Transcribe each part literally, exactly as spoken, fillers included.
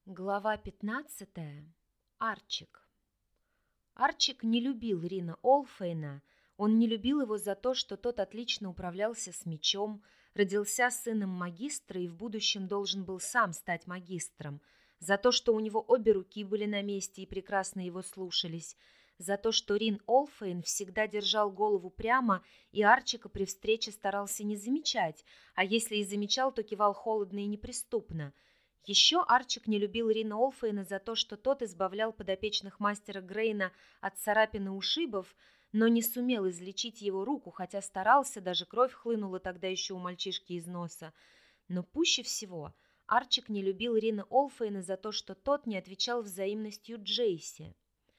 Глава пятнадцатая. Арчик. Арчик не любил Рина Олфейна. Он не любил его за то, что тот отлично управлялся с мечом, родился сыном магистра и в будущем должен был сам стать магистром, за то, что у него обе руки были на месте и прекрасно его слушались, за то, что Рин Олфейн всегда держал голову прямо и Арчика при встрече старался не замечать, а если и замечал, то кивал холодно и неприступно. Еще Арчик не любил Рина Олфейна за то, что тот избавлял подопечных мастера Грейна от царапин и ушибов, но не сумел излечить его руку, хотя старался, даже кровь хлынула тогда еще у мальчишки из носа. Но пуще всего Арчик не любил Рина Олфейна за то, что тот не отвечал взаимностью Джейси.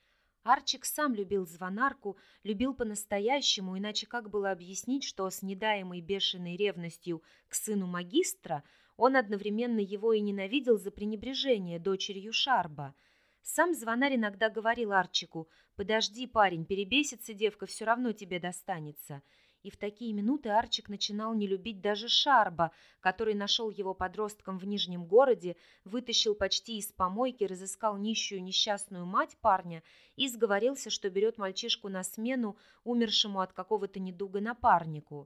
Арчик сам любил звонарку, любил по-настоящему, иначе как было объяснить, что с недаемой бешеной ревностью к сыну магистра он одновременно его и ненавидел за пренебрежение дочерью Шарба. Сам звонарь иногда говорил Арчику: «Подожди, парень, перебесится девка, все равно тебе достанется». И в такие минуты Арчик начинал не любить даже Шарба, который нашел его подростком в Нижнем городе, вытащил почти из помойки, разыскал нищую несчастную мать парня и сговорился, что берет мальчишку на смену умершему от какого-то недуга напарнику.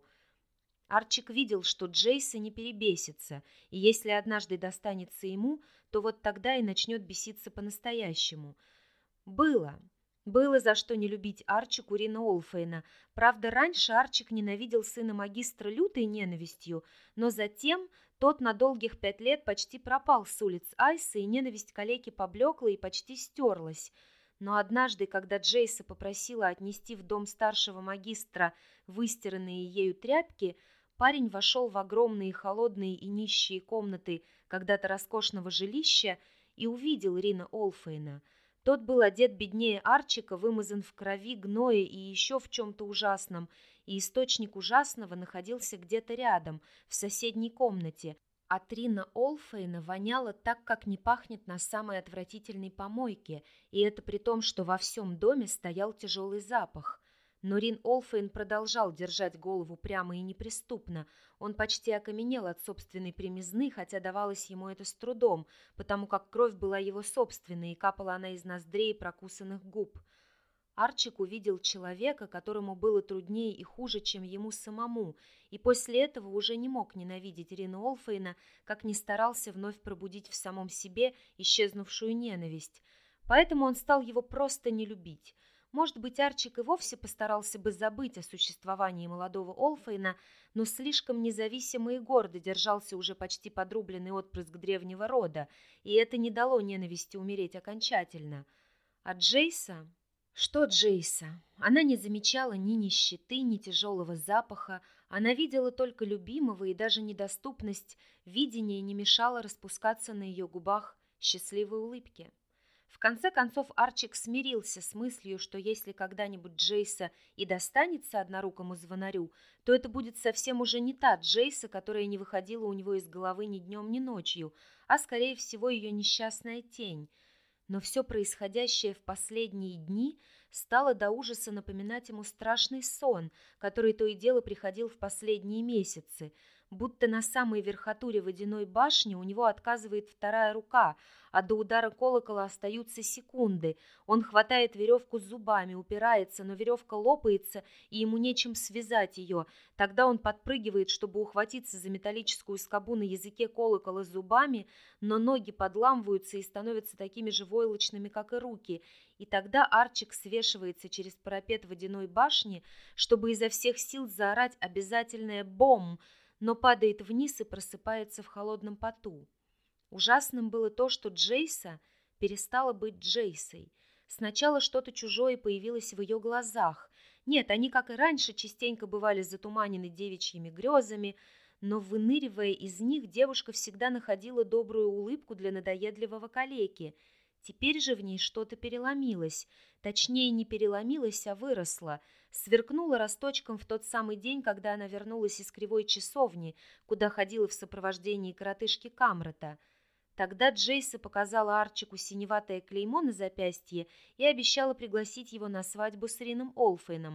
Арчик видел, что Джейса не перебесится, и если однажды достанется ему, то вот тогда и начнет беситься по-настоящему. Было. Было за что не любить Арчику Рина Олфейна. Правда, раньше Арчик ненавидел сына магистра лютой ненавистью, но затем тот на долгих пять лет почти пропал с улиц Айса, и ненависть к калеке поблекла и почти стерлась. Но однажды, когда Джейса попросила отнести в дом старшего магистра выстиранные ею тряпки, парень вошел в огромные холодные и нищие комнаты когда-то роскошного жилища и увидел Рина Олфейна. Тот был одет беднее Арчика, вымазан в крови, гное и еще в чем-то ужасном, и источник ужасного находился где-то рядом, в соседней комнате. От Рина Олфейна воняло так, как не пахнет на самой отвратительной помойке, и это при том, что во всем доме стоял тяжелый запах. Но Рин Олфейн продолжал держать голову прямо и неприступно. Он почти окаменел от собственной премизны, хотя давалось ему это с трудом, потому как кровь была его собственной, и капала она из ноздрей и прокусанных губ. Арчик увидел человека, которому было труднее и хуже, чем ему самому, и после этого уже не мог ненавидеть Рина Олфейна, как ни старался вновь пробудить в самом себе исчезнувшую ненависть. Поэтому он стал его просто не любить. Может быть, Арчик и вовсе постарался бы забыть о существовании молодого Олфейна, но слишком независимо и гордо держался уже почти подрубленный отпрыск древнего рода, и это не дало ненависти умереть окончательно. А Джейса... Что Джейса? Она не замечала ни нищеты, ни тяжелого запаха, она видела только любимого, и даже недоступность видения не мешала распускаться на ее губах счастливой улыбке. В конце концов Арчик смирился с мыслью, что если когда-нибудь Джейса и достанется однорукому звонарю, то это будет совсем уже не та Джейса, которая не выходила у него из головы ни днем, ни ночью, а, скорее всего, ее несчастная тень. Но все происходящее в последние дни стало до ужаса напоминать ему страшный сон, который то и дело приходил в последние месяцы, будто на самой верхотуре водяной башни у него отказывает вторая рука, а до удара колокола остаются секунды. Он хватает веревку зубами, упирается, но веревка лопается, и ему нечем связать ее. Тогда он подпрыгивает, чтобы ухватиться за металлическую скобу на языке колокола зубами, но ноги подламываются и становятся такими же войлочными, как и руки. И тогда Арчик свешивается через парапет водяной башни, чтобы изо всех сил заорать обязательное «бом!», но падает вниз и просыпается в холодном поту. Ужасным было то, что Джейса перестала быть Джейсой. Сначала что-то чужое появилось в ее глазах. Нет, они, как и раньше, частенько бывали затуманены девичьими грезами, но, выныривая из них, девушка всегда находила добрую улыбку для надоедливого калеки. Теперь же в ней что-то переломилось. Точнее, не переломилось, а выросло. Сверкнула росточком в тот самый день, когда она вернулась из кривой часовни, куда ходила в сопровождении коротышки Камрата. Тогда Джейса показала Арчику синеватое клеймо на запястье и обещала пригласить его на свадьбу с Рином Олфейном.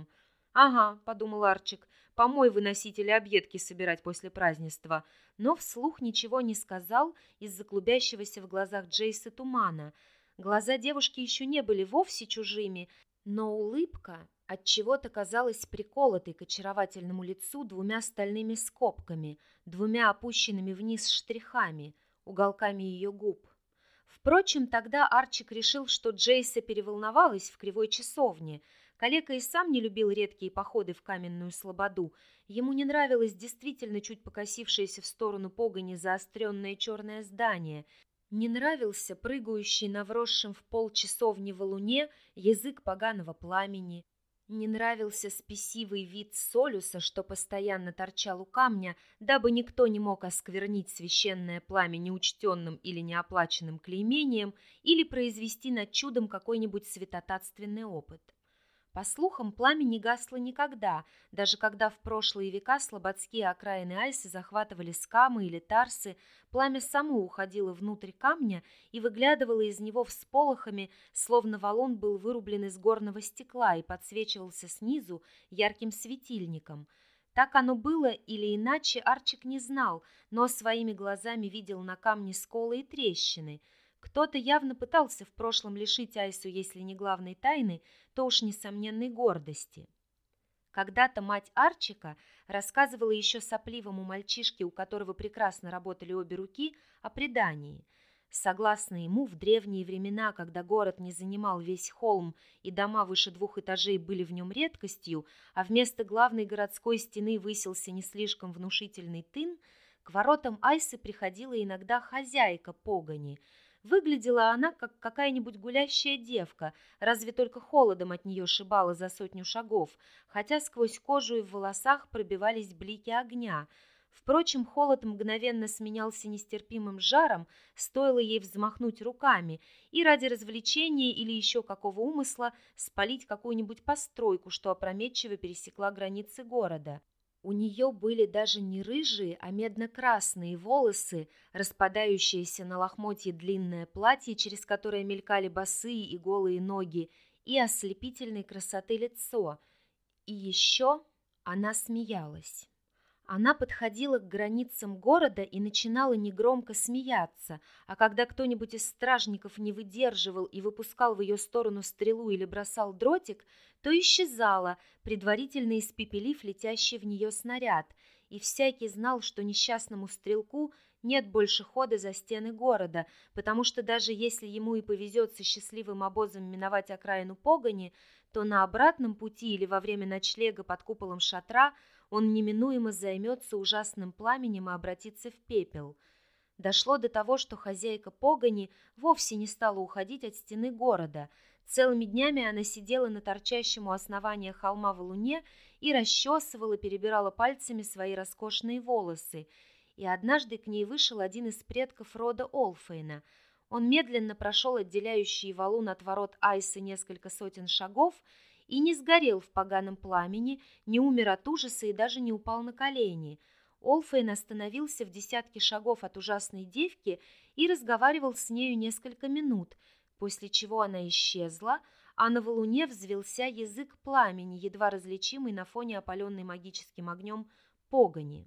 «Ага», — подумал Арчик, — «помой выносители объедки собирать после празднества». Но вслух ничего не сказал из-за клубящегося в глазах Джейса тумана. Глаза девушки еще не были вовсе чужими, но улыбка отчего-то казалась приколотой к очаровательному лицу двумя стальными скобками, двумя опущенными вниз штрихами, уголками ее губ. Впрочем, тогда Арчик решил, что Джейса переволновалась в кривой часовне. Калека и сам не любил редкие походы в каменную слободу. Ему не нравилось действительно чуть покосившееся в сторону погони заостренное черное здание. Не нравился прыгающий на вросшем в пол часовни валуне язык поганого пламени. Не нравился спесивый вид Солюса, что постоянно торчал у камня, дабы никто не мог осквернить священное пламя неучтенным или неоплаченным клеймением или произвести над чудом какой-нибудь святотатственный опыт. По слухам, пламя не гасло никогда, даже когда в прошлые века слободские окраины Айсы захватывали скамы или тарсы, пламя само уходило внутрь камня и выглядывало из него всполохами, словно валун был вырублен из горного стекла и подсвечивался снизу ярким светильником. Так оно было или иначе, Арчик не знал, но своими глазами видел на камне сколы и трещины. Кто-то явно пытался в прошлом лишить Айсу, если не главной тайны, то уж несомненной гордости. Когда-то мать Арчика рассказывала еще сопливому мальчишке, у которого прекрасно работали обе руки, о предании. Согласно ему, в древние времена, когда город не занимал весь холм и дома выше двух этажей были в нем редкостью, а вместо главной городской стены высился не слишком внушительный тын, к воротам Айсы приходила иногда хозяйка погони. Выглядела она, как какая-нибудь гулящая девка, разве только холодом от нее шибало за сотню шагов, хотя сквозь кожу и в волосах пробивались блики огня. Впрочем, холод мгновенно сменялся нестерпимым жаром, стоило ей взмахнуть руками и ради развлечения или еще какого умысла спалить какую-нибудь постройку, что опрометчиво пересекла границы города. У нее были даже не рыжие, а медно-красные волосы, распадающееся на лохмотье длинное платье, через которое мелькали босые и голые ноги, и ослепительной красоты лицо. И еще она смеялась. Она подходила к границам города и начинала негромко смеяться, а когда кто-нибудь из стражников не выдерживал и выпускал в ее сторону стрелу или бросал дротик, то исчезала, предварительно испепелив летящий в нее снаряд, и всякий знал, что несчастному стрелку нет больше хода за стены города, потому что даже если ему и повезет со счастливым обозом миновать окраину погони, то на обратном пути или во время ночлега под куполом шатра он неминуемо займется ужасным пламенем и обратится в пепел. Дошло до того, что хозяйка погони вовсе не стала уходить от стены города. Целыми днями она сидела на торчащем у основания холма валуне и расчесывала, перебирала пальцами свои роскошные волосы. И однажды к ней вышел один из предков рода Олфейна. Он медленно прошел отделяющие валун от ворот Айсы несколько сотен шагов и не сгорел в поганом пламени, не умер от ужаса и даже не упал на колени. Олфейн остановился в десятке шагов от ужасной девки и разговаривал с нею несколько минут, после чего она исчезла, а на валуне взвился язык пламени, едва различимый на фоне опаленной магическим огнем погони.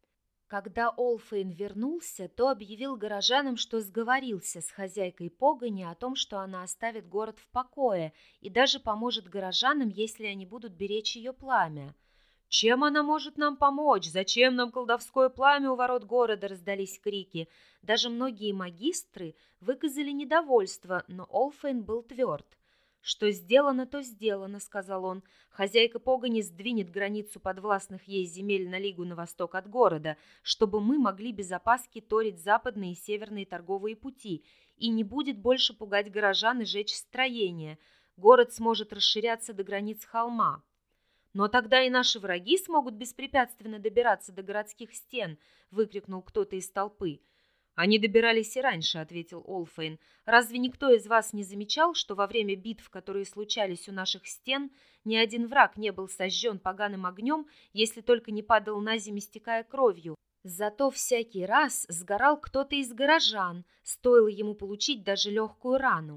Когда Олфейн вернулся, то объявил горожанам, что сговорился с хозяйкой погони о том, что она оставит город в покое и даже поможет горожанам, если они будут беречь ее пламя. «Чем она может нам помочь? Зачем нам колдовское пламя у ворот города?» — раздались крики. Даже многие магистры выказали недовольство, но Олфейн был тверд. «Что сделано, то сделано», — сказал он. «Хозяйка погони сдвинет границу подвластных ей земель на лигу на восток от города, чтобы мы могли без опаски торить западные и северные торговые пути, и не будет больше пугать горожан и жечь строения. Город сможет расширяться до границ холма». «Но тогда и наши враги смогут беспрепятственно добираться до городских стен», — выкрикнул кто-то из толпы. «Они добирались и раньше», — ответил Олфейн. «Разве никто из вас не замечал, что во время битв, которые случались у наших стен, ни один враг не был сожжен поганым огнем, если только не падал на землю, истекая кровью? Зато всякий раз сгорал кто-то из горожан, стоило ему получить даже легкую рану.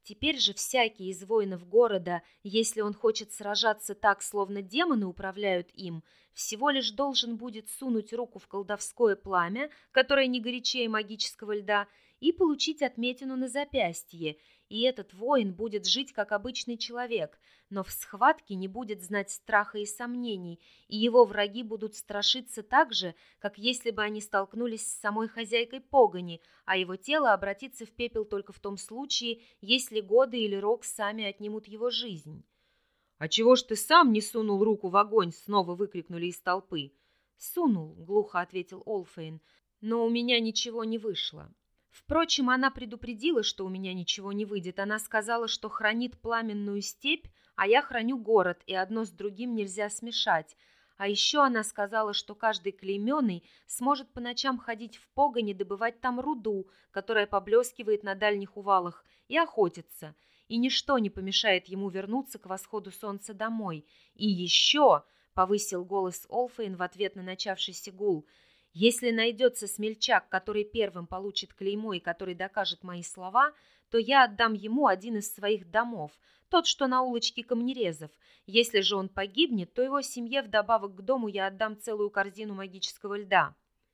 Теперь же всякий из воинов города, если он хочет сражаться так, словно демоны управляют им, всего лишь должен будет сунуть руку в колдовское пламя, которое не горячее магического льда, и получить отметину на запястье, и этот воин будет жить как обычный человек, но в схватке не будет знать страха и сомнений, и его враги будут страшиться так же, как если бы они столкнулись с самой хозяйкой погони, а его тело обратится в пепел только в том случае, если годы или рок сами отнимут его жизнь. «А чего ж ты сам не сунул руку в огонь?» — снова выкрикнули из толпы. «Сунул», — глухо ответил Олфейн, — «но у меня ничего не вышло». Впрочем, она предупредила, что у меня ничего не выйдет. Она сказала, что хранит пламенную степь, а я храню город, и одно с другим нельзя смешать. А еще она сказала, что каждый клейменный сможет по ночам ходить в погони, добывать там руду, которая поблескивает на дальних увалах, и охотиться. И ничто не помешает ему вернуться к восходу солнца домой. И еще, — повысил голос Олфейн в ответ на начавшийся гул, — если найдется смельчак, который первым получит клеймо и который докажет мои слова, то я отдам ему один из своих домов, тот, что на улочке Камнерезов. Если же он погибнет, то его семье вдобавок к дому я отдам целую корзину магического льда».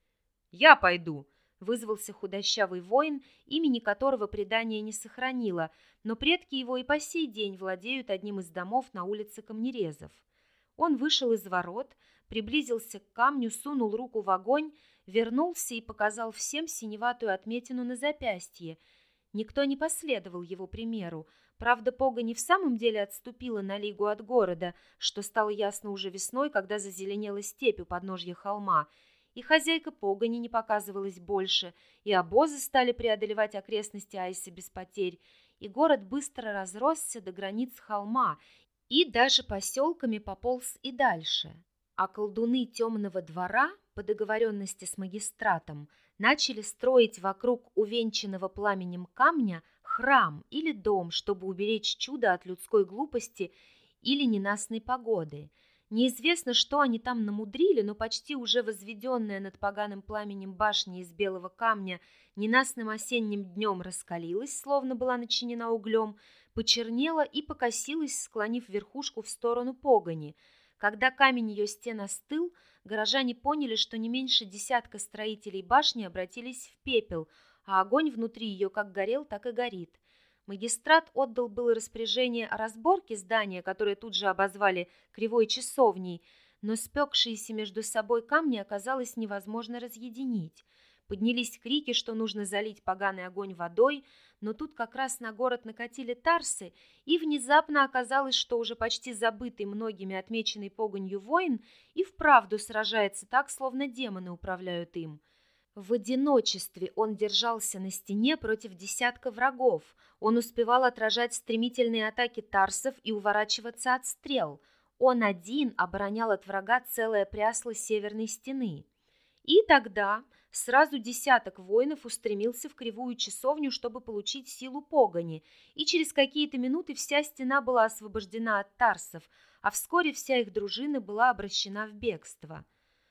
«Я пойду», — вызвался худощавый воин, имени которого предание не сохранило, но предки его и по сей день владеют одним из домов на улице Камнерезов. Он вышел из ворот, приблизился к камню, сунул руку в огонь, вернулся и показал всем синеватую отметину на запястье. Никто не последовал его примеру. Правда, погонь и в самом деле отступила на лигу от города, что стало ясно уже весной, когда зазеленела степь у подножья холма. И хозяйка погони не показывалась больше, и обозы стали преодолевать окрестности Айса без потерь, и город быстро разросся до границ холма, и даже поселками пополз и дальше. А колдуны темного двора, по договоренности с магистратом, начали строить вокруг увенчанного пламенем камня храм или дом, чтобы уберечь чудо от людской глупости или ненастной погоды. Неизвестно, что они там намудрили, но почти уже возведенная над поганым пламенем башня из белого камня ненастным осенним днем раскалилась, словно была начинена углем, почернела и покосилась, склонив верхушку в сторону погони. Когда камень ее стен остыл, горожане поняли, что не меньше десятка строителей башни обратились в пепел, а огонь внутри ее как горел, так и горит. Магистрат отдал было распоряжение о разборке здания, которое тут же обозвали кривой часовней, но спекшиеся между собой камни оказалось невозможно разъединить. Поднялись крики, что нужно залить поганый огонь водой, но тут как раз на город накатили тарсы, и внезапно оказалось, что уже почти забытый многими отмеченный погонью воин и вправду сражается так, словно демоны управляют им. В одиночестве он держался на стене против десятка врагов. Он успевал отражать стремительные атаки тарсов и уворачиваться от стрел. Он один оборонял от врага целое прясло северной стены. И тогда сразу десяток воинов устремился в кривую часовню, чтобы получить силу погони, и через какие-то минуты вся стена была освобождена от тарсов, а вскоре вся их дружина была обращена в бегство.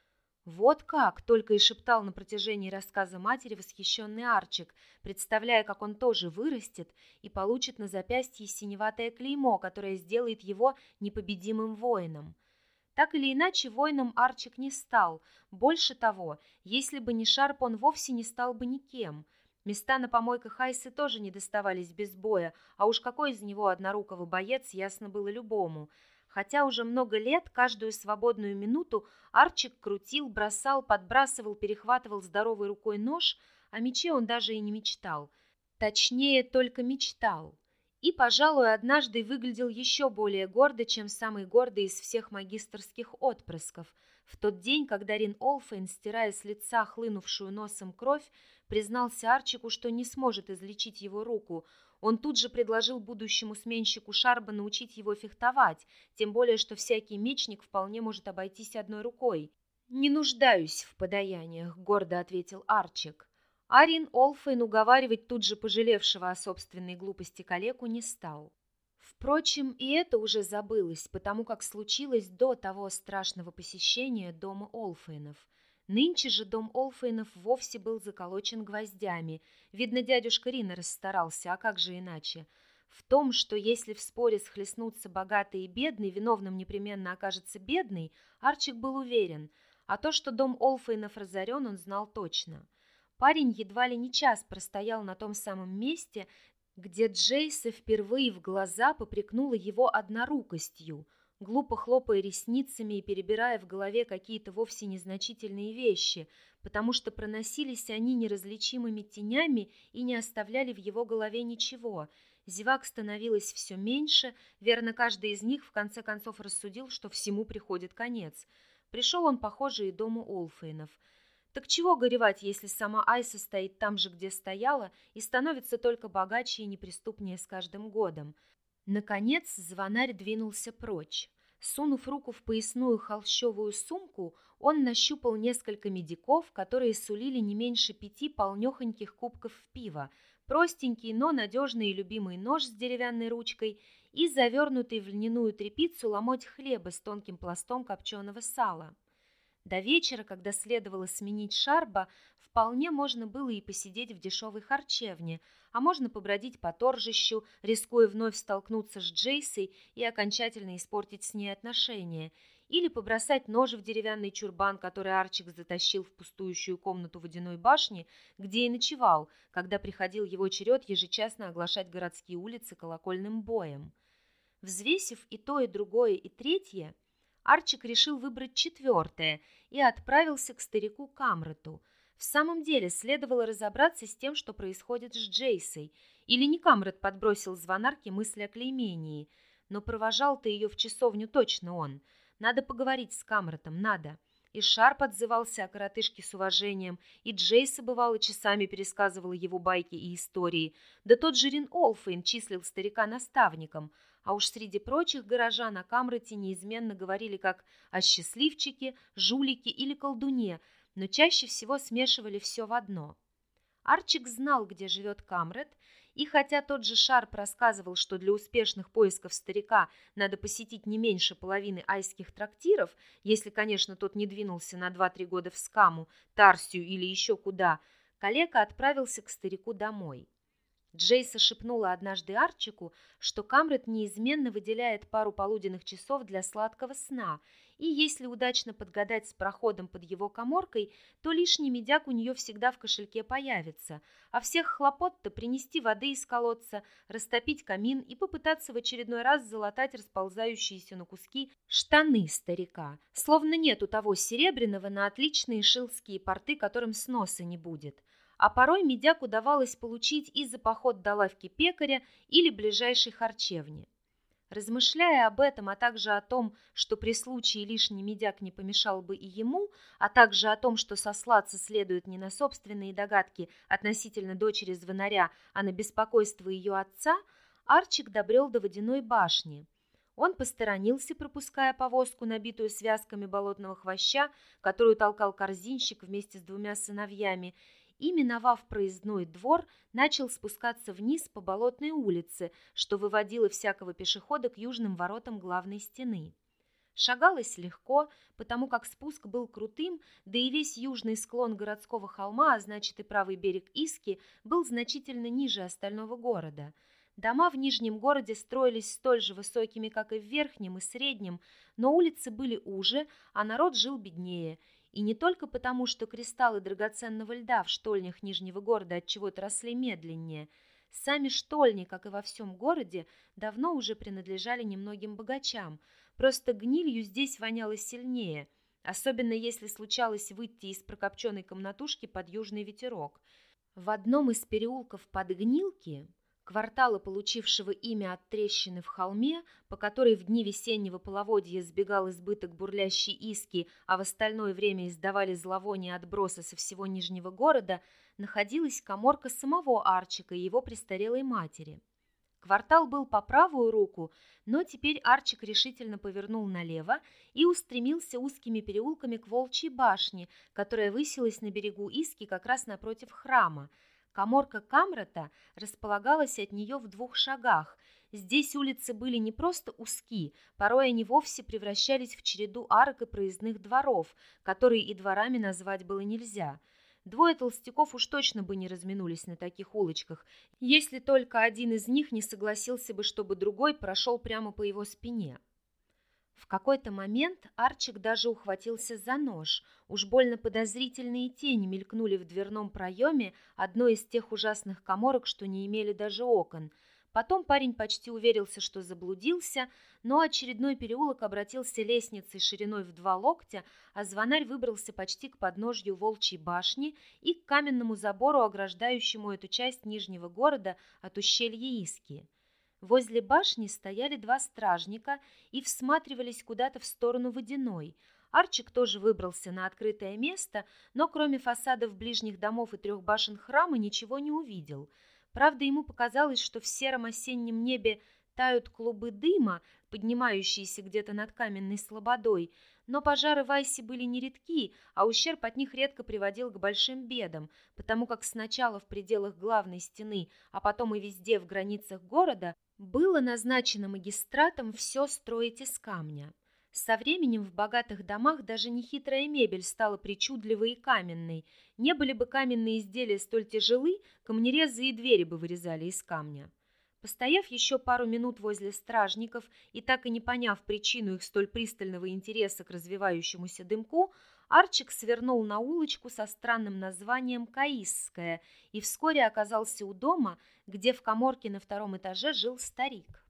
«Вот как!» — только и шептал на протяжении рассказа матери восхищенный Арчик, представляя, как он тоже вырастет и получит на запястье синеватое клеймо, которое сделает его непобедимым воином. Так или иначе, воином Арчик не стал. Больше того, если бы не Шарп, он вовсе не стал бы никем. Места на помойках Айсы тоже не доставались без боя, а уж какой из него однорукого боец, ясно было любому. Хотя уже много лет, каждую свободную минуту Арчик крутил, бросал, подбрасывал, перехватывал здоровой рукой нож, о мече он даже и не мечтал. Точнее, только мечтал. И, пожалуй, однажды выглядел еще более гордо, чем самый гордый из всех магистерских отпрысков. В тот день, когда Рин Олфейн, стирая с лица хлынувшую носом кровь, признался Арчику, что не сможет излечить его руку. Он тут же предложил будущему сменщику Шарба научить его фехтовать, тем более, что всякий мечник вполне может обойтись одной рукой. «Не нуждаюсь в подаяниях», — гордо ответил Арчик. А Рин Олфейн уговаривать тут же пожалевшего о собственной глупости калеку не стал. Впрочем, и это уже забылось, потому как случилось до того страшного посещения дома Олфейнов. Нынче же дом Олфейнов вовсе был заколочен гвоздями. Видно, дядюшка Рин расстарался, а как же иначе? В том, что если в споре схлестнутся богатый и бедный, виновным непременно окажется бедный, Арчик был уверен, а то, что дом Олфейнов разорен, он знал точно. Парень едва ли не час простоял на том самом месте, где Джейса впервые в глаза попрекнула его однорукостью, глупо хлопая ресницами и перебирая в голове какие-то вовсе незначительные вещи, потому что проносились они неразличимыми тенями и не оставляли в его голове ничего. Зевак становилось все меньше, верно, каждый из них в конце концов рассудил, что всему приходит конец. Пришел он, похоже, и дому Олфейнов. Так чего горевать, если сама Айса стоит там же, где стояла, и становится только богаче и неприступнее с каждым годом? Наконец звонарь двинулся прочь. Сунув руку в поясную холщовую сумку, он нащупал несколько медиков, которые сулили не меньше пяти полнехоньких кубков пива, простенький, но надежный и любимый нож с деревянной ручкой и завернутый в льняную тряпицу ломоть хлеба с тонким пластом копченого сала. До вечера, когда следовало сменить Шарба, вполне можно было и посидеть в дешевой харчевне, а можно побродить по торжищу, рискуя вновь столкнуться с Джейсой и окончательно испортить с ней отношения, или побросать нож в деревянный чурбан, который Арчик затащил в пустующую комнату водяной башни, где и ночевал, когда приходил его черед ежечасно оглашать городские улицы колокольным боем. Взвесив и то, и другое, и третье, Арчик решил выбрать четвертое и отправился к старику Камрату. В самом деле следовало разобраться с тем, что происходит с Джейсой. Или не Камрат подбросил звонарке мысли о клеймении, но провожал-то ее в часовню точно он. Надо поговорить с Камратом, надо. И Шарп отзывался о коротышке с уважением, и Джейса, бывало, часами пересказывала его байки и истории. Да тот же Рин Олфейн числил старика наставником, а уж среди прочих горожан о Камрате неизменно говорили как о счастливчике, жулике или колдуне, но чаще всего смешивали все в одно. Арчик знал, где живет Камрат, и хотя тот же Шарп рассказывал, что для успешных поисков старика надо посетить не меньше половины айских трактиров, если, конечно, тот не двинулся на два-три года в Скаму, Тарсию или еще куда, калека отправился к старику домой. Джейса шепнула однажды Арчику, что Камрат неизменно выделяет пару полуденных часов для сладкого сна, и если удачно подгадать с проходом под его каморкой, то лишний медяк у нее всегда в кошельке появится, а всех хлопот-то принести воды из колодца, растопить камин и попытаться в очередной раз залатать расползающиеся на куски штаны старика, словно нет у того серебряного на отличные шилские порты, которым сноса не будет. А порой медяк удавалось получить и за поход до лавки пекаря или ближайшей харчевни. Размышляя об этом, а также о том, что при случае лишний медяк не помешал бы и ему, а также о том, что сослаться следует не на собственные догадки относительно дочери звонаря, а на беспокойство ее отца, Арчик добрел до водяной башни. Он посторонился, пропуская повозку, набитую связками болотного хвоща, которую толкал корзинщик вместе с двумя сыновьями, и, миновав проездной двор, начал спускаться вниз по болотной улице, что выводило всякого пешехода к южным воротам главной стены. Шагалось легко, потому как спуск был крутым, да и весь южный склон городского холма, а значит и правый берег Иски, был значительно ниже остального города. Дома в Нижнем городе строились столь же высокими, как и в Верхнем и Среднем, но улицы были уже, а народ жил беднее. И не только потому, что кристаллы драгоценного льда в штольнях Нижнего города отчего-то росли медленнее. Сами штольни, как и во всем городе, давно уже принадлежали немногим богачам. Просто гнилью здесь воняло сильнее, особенно если случалось выйти из прокопченной комнатушки под южный ветерок. В одном из переулков под Гнилки, квартала, получившего имя от трещины в холме, по которой в дни весеннего половодья сбегал избыток бурлящей Иски, а в остальное время издавали зловоние отбросы со всего Нижнего города, находилась каморка самого Арчика и его престарелой матери. Квартал был по правую руку, но теперь Арчик решительно повернул налево и устремился узкими переулками к Волчьей башне, которая высилась на берегу Иски как раз напротив храма. Каморка Камрата располагалась от нее в двух шагах. Здесь улицы были не просто узки, порой они вовсе превращались в череду арок и проездных дворов, которые и дворами назвать было нельзя. Двое толстяков уж точно бы не разминулись на таких улочках, если только один из них не согласился бы, чтобы другой прошел прямо по его спине. В какой-то момент Арчик даже ухватился за нож. Уж больно подозрительные тени мелькнули в дверном проеме одной из тех ужасных каморок, что не имели даже окон. Потом парень почти уверился, что заблудился, но очередной переулок обратился лестницей шириной в два локтя, а звонарь выбрался почти к подножью Волчьей башни и к каменному забору, ограждающему эту часть Нижнего города от ущелья Иски. Возле башни стояли два стражника и всматривались куда-то в сторону Водяной. Арчик тоже выбрался на открытое место, но кроме фасадов ближних домов и трех башен храма ничего не увидел. Правда, ему показалось, что в сером осеннем небе тают клубы дыма, поднимающиеся где-то над каменной слободой, но пожары в Айсе были нередки, а ущерб от них редко приводил к большим бедам, потому как сначала в пределах главной стены, а потом и везде в границах города было назначено магистратом все строить из камня. Со временем в богатых домах даже нехитрая мебель стала причудливой и каменной. Не были бы каменные изделия столь тяжелы, камнерезы и двери бы вырезали из камня. Постояв еще пару минут возле стражников и так и не поняв причину их столь пристального интереса к развивающемуся дымку, Арчик свернул на улочку со странным названием Каисская и вскоре оказался у дома, где в каморке на втором этаже жил старик.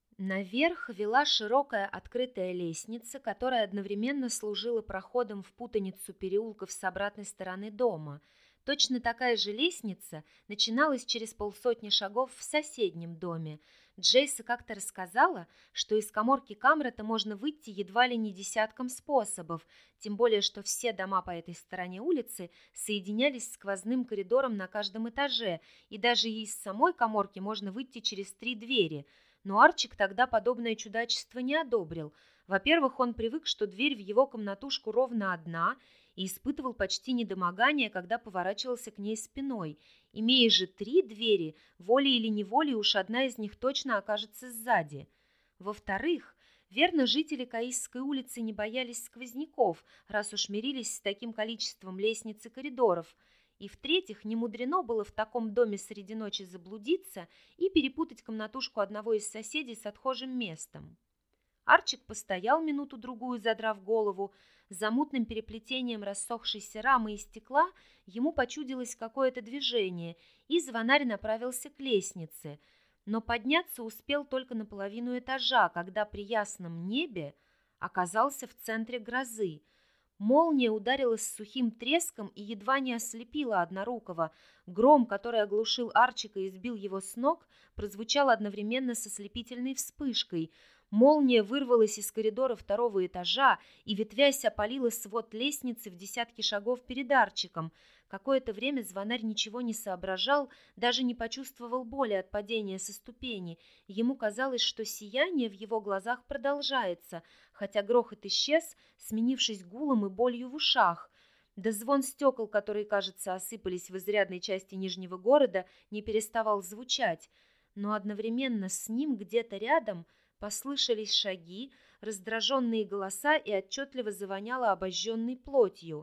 Наверх вела широкая открытая лестница, которая одновременно служила проходом в путаницу переулков с обратной стороны дома. Точно такая же лестница начиналась через полсотни шагов в соседнем доме. Джейса как-то рассказала, что из каморки Камрата можно выйти едва ли не десятком способов, тем более что все дома по этой стороне улицы соединялись сквозным коридором на каждом этаже, и даже из самой каморки можно выйти через три двери. Но Арчик тогда подобное чудачество не одобрил. Во-первых, он привык, что дверь в его комнатушку ровно одна, и испытывал почти недомогание, когда поворачивался к ней спиной. Имея же три двери, волей или неволей уж одна из них точно окажется сзади. Во-вторых, верно, жители Каисской улицы не боялись сквозняков, раз уж мирились с таким количеством лестниц и коридоров. И в-третьих, не мудрено было в таком доме среди ночи заблудиться и перепутать комнатушку одного из соседей с отхожим местом. Арчик постоял минуту-другую, задрав голову. За мутным переплетением рассохшейся рамы и стекла ему почудилось какое-то движение, и звонарь направился к лестнице. Но подняться успел только на половину этажа, когда при ясном небе оказался в центре грозы. Молния ударила с сухим треском и едва не ослепила Однорукого. Гром, который оглушил Арчика и сбил его с ног, прозвучал одновременно с ослепительной вспышкой. Молния вырвалась из коридора второго этажа и, ветвясь, опалила свод лестницы в десятки шагов перед Арчиком. Какое-то время звонарь ничего не соображал, даже не почувствовал боли от падения со ступени. Ему казалось, что сияние в его глазах продолжается, хотя грохот исчез, сменившись гулом и болью в ушах. Да звон стекол, которые, кажется, осыпались в изрядной части Нижнего города, не переставал звучать. Но одновременно с ним где-то рядом послышались шаги, раздраженные голоса и отчетливо завоняло обожженной плотью.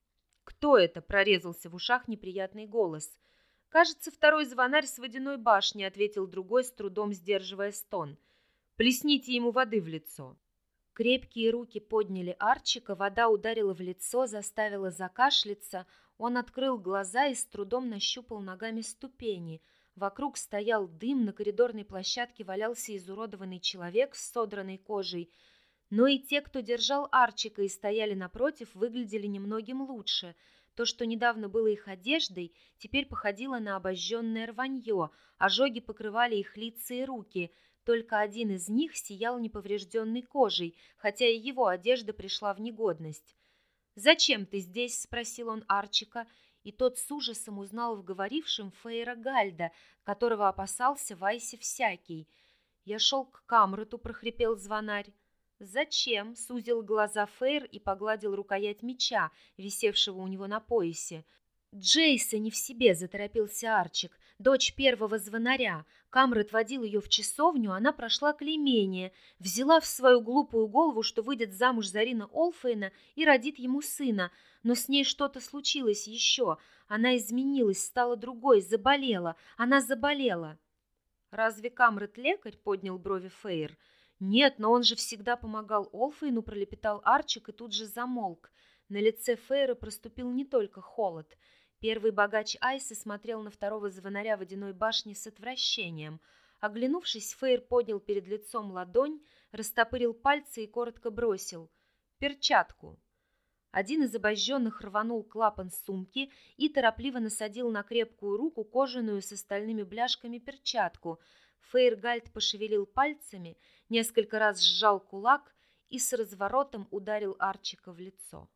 «Кто это?» — прорезался в ушах неприятный голос. «Кажется, второй звонарь с Водяной башни», — ответил другой, с трудом сдерживая стон. «Плесните ему воды в лицо». Крепкие руки подняли Арчика, вода ударила в лицо, заставила закашляться. Он открыл глаза и с трудом нащупал ногами ступени. Вокруг стоял дым, на коридорной площадке валялся изуродованный человек с содранной кожей. Но и те, кто держал Арчика и стояли напротив, выглядели немногим лучше. То, что недавно было их одеждой, теперь походило на обожженное рванье, ожоги покрывали их лица и руки. Только один из них сиял неповрежденной кожей, хотя и его одежда пришла в негодность. «Зачем ты здесь?» — спросил он Арчика, и тот с ужасом узнал в говорившем Фейра Гальда, которого опасался в Айсе всякий. «Я шел к Камрату», — прохрипел звонарь. «Зачем?» — сузил глаза Фейр и погладил рукоять меча, висевшего у него на поясе. Джейса не в себе, заторопился Арчик. Дочь первого звонаря. Камрад водил ее в часовню, она прошла клеймение, взяла в свою глупую голову, что выйдет замуж за Рина Олфейна и родит ему сына. Но с ней что-то случилось еще. Она изменилась, стала другой, заболела. Она заболела. «Разве Камрад лекарь?» — поднял брови Фейр. «Нет, но он же всегда помогал Олфейну», — пролепетал Арчик и тут же замолк. На лице Фейра проступил не только холод. Первый богач Айсы смотрел на второго звонаря водяной башни с отвращением. Оглянувшись, Фейр поднял перед лицом ладонь, растопырил пальцы и коротко бросил: «Перчатку». Один из обожженных рванул клапан сумки и торопливо насадил на крепкую руку кожаную с остальными бляшками перчатку. Фейргальд пошевелил пальцами, несколько раз сжал кулак и с разворотом ударил Арчика в лицо.